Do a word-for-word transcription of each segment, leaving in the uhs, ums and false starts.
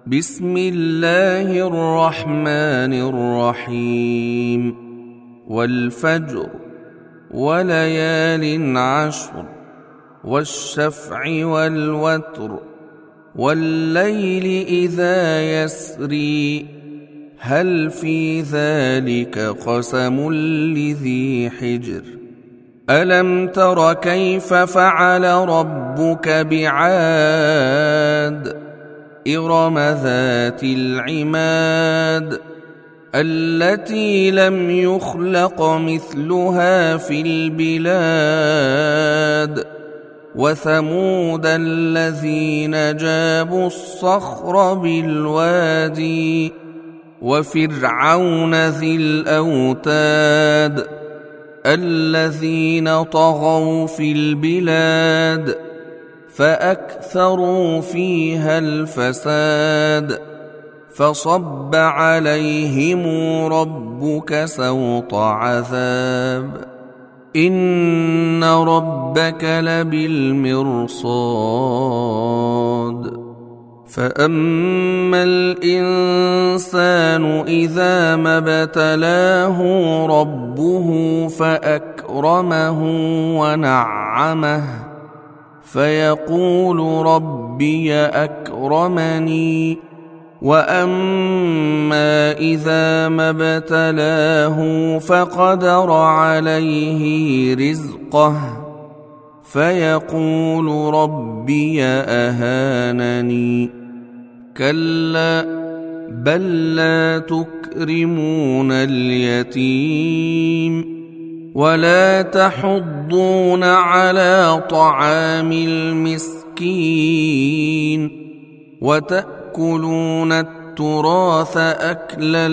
بسم الله الرحمن الرحيم والفجر وليال عشر والشفع والوتر والليل إذا يسري هل في ذلك قسم لذي حجر ألم تر كيف فعل ربك بعاد إرم ذات العماد التي لم يخلق مثلها في البلاد وثمود الذين جابوا الصخر بالوادي وفرعون ذي الأوتاد الذين طغوا في البلاد فأكثروا فيها الفساد فصب عليهم ربك سوط عذاب إن ربك لبالمرصاد فأما الإنسان إذا ما ابتلاه ربه فأكرمه ونعمه فيقول ربي أكرمني وأما إذا ما ابتلاه فقدر عليه رزقه فيقول ربي أهانني كلا بل لا تكرمون اليتيم ولا تحضون على طعام المسكين وتأكلون التراث أكلا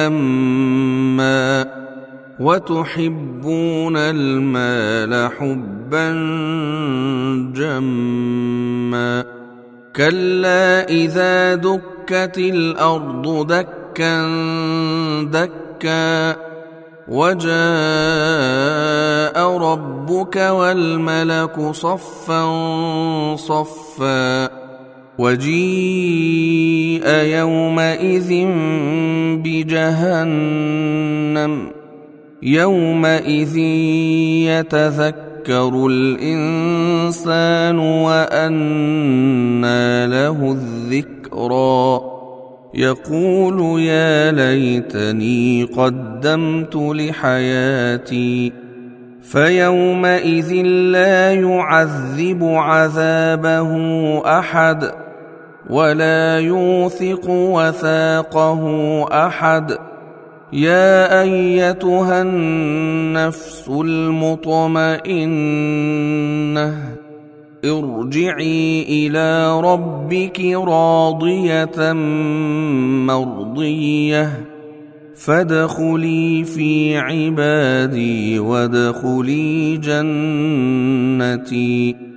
لما وتحبون المال حبا جما كلا إذا دكت الأرض دكا دكا وجاء ربك والملك صفا صفا وجيء يومئذ بجهنم يومئذ يتذكر الإنسان وأنى له الذكرى يقول يا ليتني قدمت لحياتي فيومئذ لا يعذب عذابه أحد ولا يوثق وثاقه أحد يا أيتها النفس المطمئنة ارجعي إلى ربك راضية مرضية فادخلي في عبادي وادخلي جنتي